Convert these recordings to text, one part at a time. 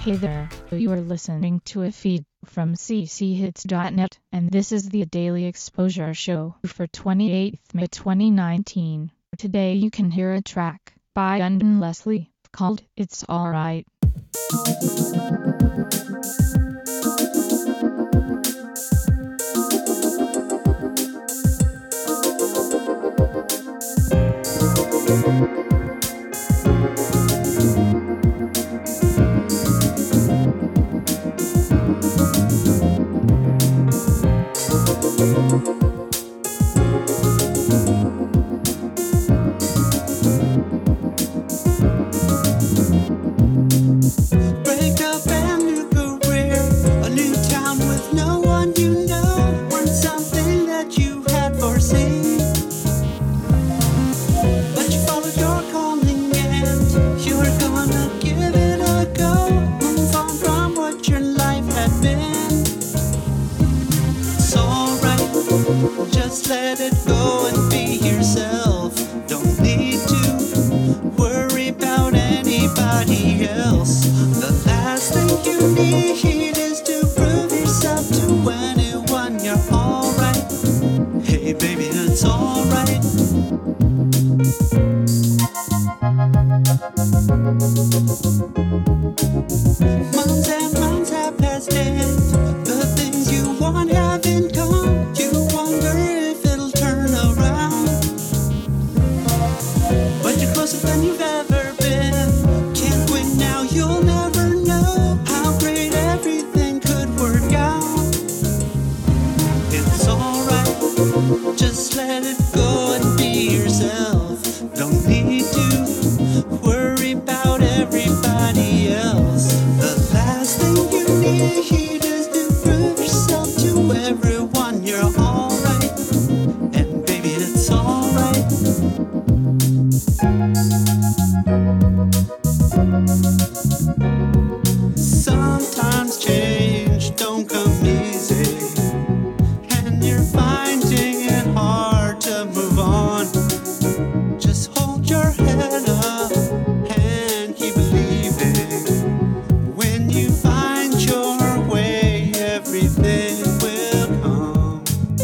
Hey there, you are listening to a feed from cchits.net, and this is the Daily Exposure Show for 28th May 2019. Today you can hear a track by Undone Leslie called It's Alright. Just let it go and be yourself. Don't need to worry about anybody else. The last thing you need is to prove yourself to anyone. You're alright. Hey baby, it's alright. Months and months have passed and the things you want haven't come. You wonder if it'll turn around, but you're closer than you've ever been. Can't wait now, you'll never know how great everything could work out. It's alright, just let it go and be yourself. Don't need to worry about everybody else. The last thing you need is to prove yourself to everyone. You're alright, and baby, it's alright. Sometimes change don't come easy, and you're finding it hard to move on. Just hold your head up and keep believing. When you find your way, everything will come.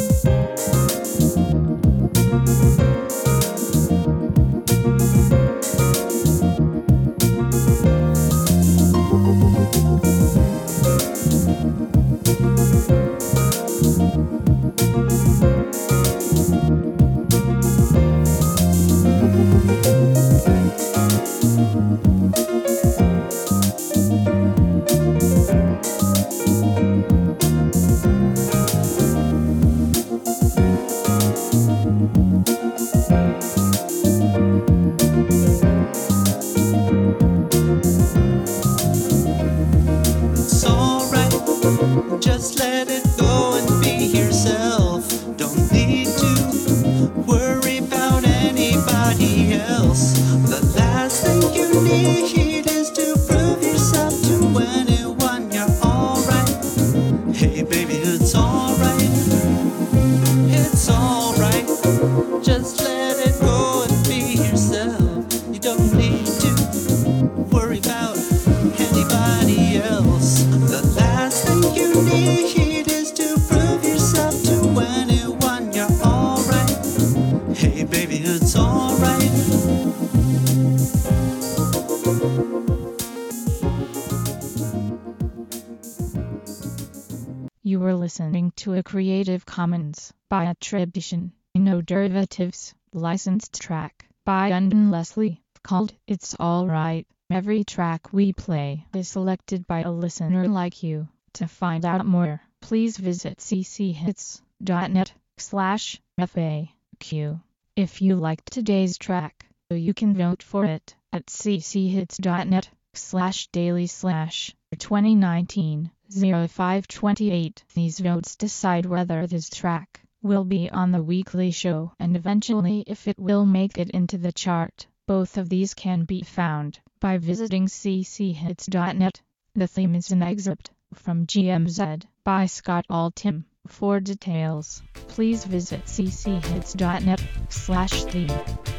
It's alright, just let it go and be yourself. Don't need to worry about anybody else. The last thing you need is to prove yourself to anyone. You're alright. Hey baby, it's alright. It's alright, just let it go and be yourself. You don't need to worry about anybody else. The last thing you need is to prove yourself to anyone. You're alright. Hey baby, it's alright. You were listening to a Creative Commons by attribution, no derivatives, licensed track by Undone Leslie called It's Alright. Every track we play is selected by a listener like you. To find out more, please visit cchits.net/FAQ. If you liked today's track, you can vote for it at cchits.net/daily/2019-0528. These votes decide whether this track will be on the weekly show and eventually if it will make it into the chart. Both of these can be found by visiting cchits.net. The theme is an excerpt from GMZ by Scott Altham. For details, please visit cchits.net/theme.